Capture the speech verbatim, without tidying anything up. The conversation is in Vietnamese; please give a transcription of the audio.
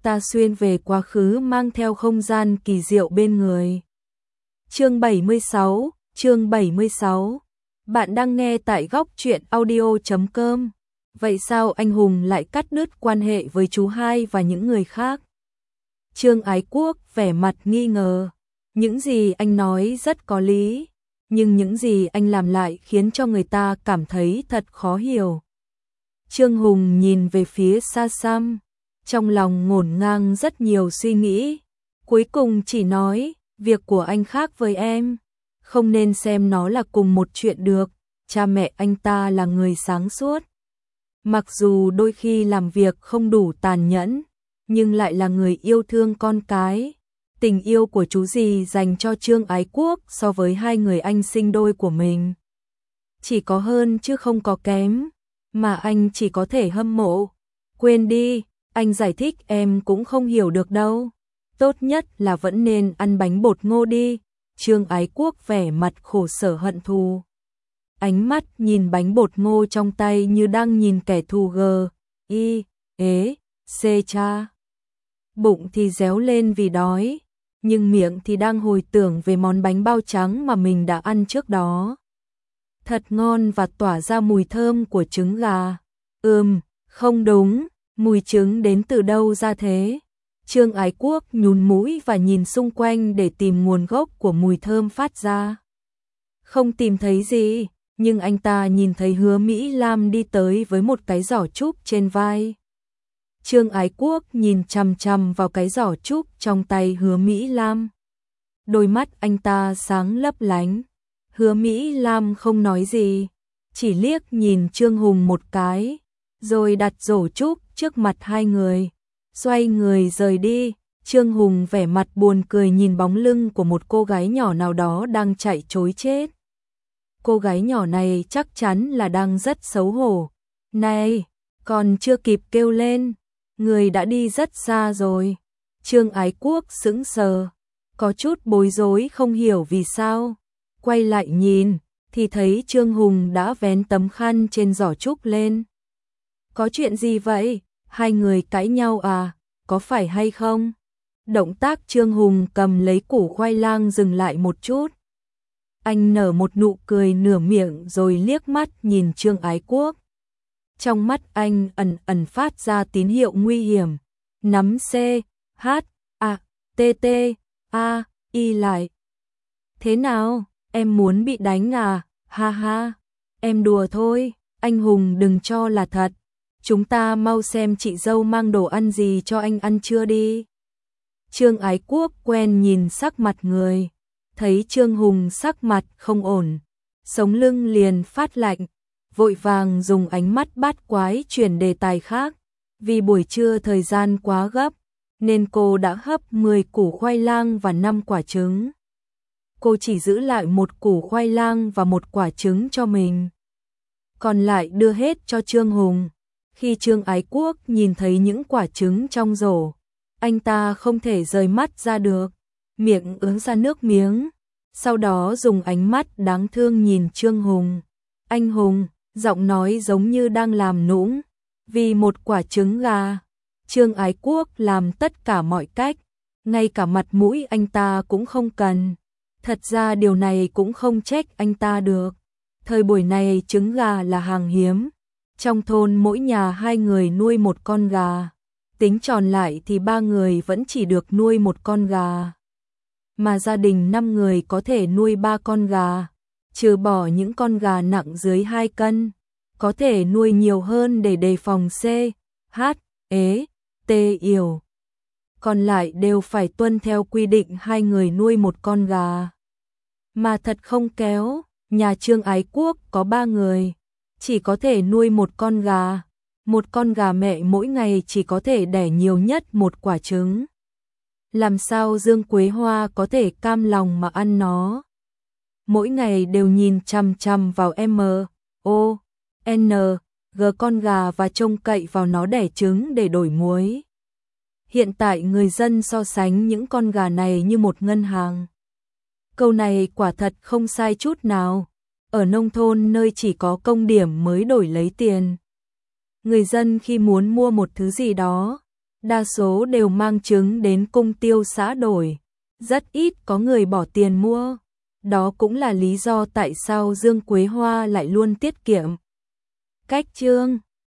ta xuyên về quá khứ mang theo không gian kỳ diệu bên người. Chương bảy mươi sáu, chương bảy mươi sáu. Bạn đang nghe tại góc truyện audio chấm com. Vậy sao anh Hùng lại cắt đứt quan hệ với chú hai và những người khác? Trương Ái Quốc vẻ mặt nghi ngờ. Những gì anh nói rất có lý, nhưng những gì anh làm lại khiến cho người ta cảm thấy thật khó hiểu. Trương Hùng nhìn về phía xa xăm, trong lòng ngổn ngang rất nhiều suy nghĩ. Cuối cùng chỉ nói, việc của anh khác với em, không nên xem nó là cùng một chuyện được. Cha mẹ anh ta là người sáng suốt, mặc dù đôi khi làm việc không đủ tàn nhẫn, nhưng lại là người yêu thương con cái. Tình yêu của chú dì dành cho Trương Ái Quốc so với hai người anh sinh đôi của mình chỉ có hơn chứ không có kém, mà anh chỉ có thể hâm mộ. Quên đi, anh giải thích em cũng không hiểu được đâu. Tốt nhất là vẫn nên ăn bánh bột ngô đi. Trương Ái Quốc vẻ mặt khổ sở hận thù, ánh mắt nhìn bánh bột ngô trong tay như đang nhìn kẻ thù gờ, y, ế, xê cha. Bụng thì réo lên vì đói, nhưng miệng thì đang hồi tưởng về món bánh bao trắng mà mình đã ăn trước đó. Thật ngon và tỏa ra mùi thơm của trứng gà. Ừm, không đúng, mùi trứng đến từ đâu ra thế? Trương Ái Quốc nhún mũi và nhìn xung quanh để tìm nguồn gốc của mùi thơm phát ra. Không tìm thấy gì, nhưng anh ta nhìn thấy Hứa Mỹ Lam đi tới với một cái giỏ trúc trên vai. Trương Ái Quốc nhìn chằm chằm vào cái giỏ trúc trong tay Hứa Mỹ Lam. Đôi mắt anh ta sáng lấp lánh. Hứa Mỹ Lam không nói gì, chỉ liếc nhìn Trương Hùng một cái, rồi đặt giỏ trúc trước mặt hai người, xoay người rời đi. Trương Hùng vẻ mặt buồn cười nhìn bóng lưng của một cô gái nhỏ nào đó đang chạy trối chết. Cô gái nhỏ này chắc chắn là đang rất xấu hổ. Này, còn chưa kịp kêu lên, người đã đi rất xa rồi. Trương Ái Quốc sững sờ, có chút bối rối không hiểu vì sao. Quay lại nhìn, thì thấy Trương Hùng đã vén tấm khăn trên giỏ trúc lên. Có chuyện gì vậy? Hai người cãi nhau à? Có phải hay không? Động tác Trương Hùng cầm lấy củ khoai lang dừng lại một chút. Anh nở một nụ cười nửa miệng rồi liếc mắt nhìn Trương Ái Quốc. Trong mắt anh ẩn ẩn phát ra tín hiệu nguy hiểm. Nắm C, H, A, T, T, A, Y lại. Thế nào? Em muốn bị đánh à? Ha ha, em đùa thôi, anh Hùng đừng cho là thật. Chúng ta mau xem chị dâu mang đồ ăn gì cho anh ăn chưa đi. Trương Ái Quốc quen nhìn sắc mặt người, thấy Trương Hùng sắc mặt không ổn, sống lưng liền phát lạnh, vội vàng dùng ánh mắt bát quái chuyển đề tài khác. Vì buổi trưa thời gian quá gấp, nên cô đã hấp mười củ khoai lang và năm quả trứng. Cô chỉ giữ lại một củ khoai lang và một quả trứng cho mình, còn lại đưa hết cho Trương Hùng. Khi Trương Ái Quốc nhìn thấy những quả trứng trong rổ, anh ta không thể rời mắt ra được, miệng ứa ra nước miếng, sau đó dùng ánh mắt đáng thương nhìn Trương Hùng. Anh Hùng, giọng nói giống như đang làm nũng, vì một quả trứng gà. Trương Ái Quốc làm tất cả mọi cách, ngay cả mặt mũi anh ta cũng không cần. Thật ra điều này cũng không trách anh ta được. Thời buổi này trứng gà là hàng hiếm. Trong thôn mỗi nhà hai người nuôi một con gà. Tính tròn lại thì ba người vẫn chỉ được nuôi một con gà. Mà gia đình năm người có thể nuôi ba con gà. Trừ bỏ những con gà nặng dưới hai cân. Có thể nuôi nhiều hơn để đề phòng C, H, ế, T yểu. Còn lại đều phải tuân theo quy định hai người nuôi một con gà. Mà thật không kéo, nhà Trương Ái Quốc có ba người, chỉ có thể nuôi một con gà. Một con gà mẹ mỗi ngày chỉ có thể đẻ nhiều nhất một quả trứng. Làm sao Dương Quế Hoa có thể cam lòng mà ăn nó? Mỗi ngày đều nhìn chằm chằm vào M, O, N, G con gà và trông cậy vào nó đẻ trứng để đổi muối. Hiện tại người dân so sánh những con gà này như một ngân hàng. Câu này quả thật không sai chút nào. Ở nông thôn nơi chỉ có công điểm mới đổi lấy tiền, người dân khi muốn mua một thứ gì đó, đa số đều mang trứng đến cung tiêu xã đổi, rất ít có người bỏ tiền mua. Đó cũng là lý do tại sao Dương Quế Hoa lại luôn tiết kiệm. Cách chương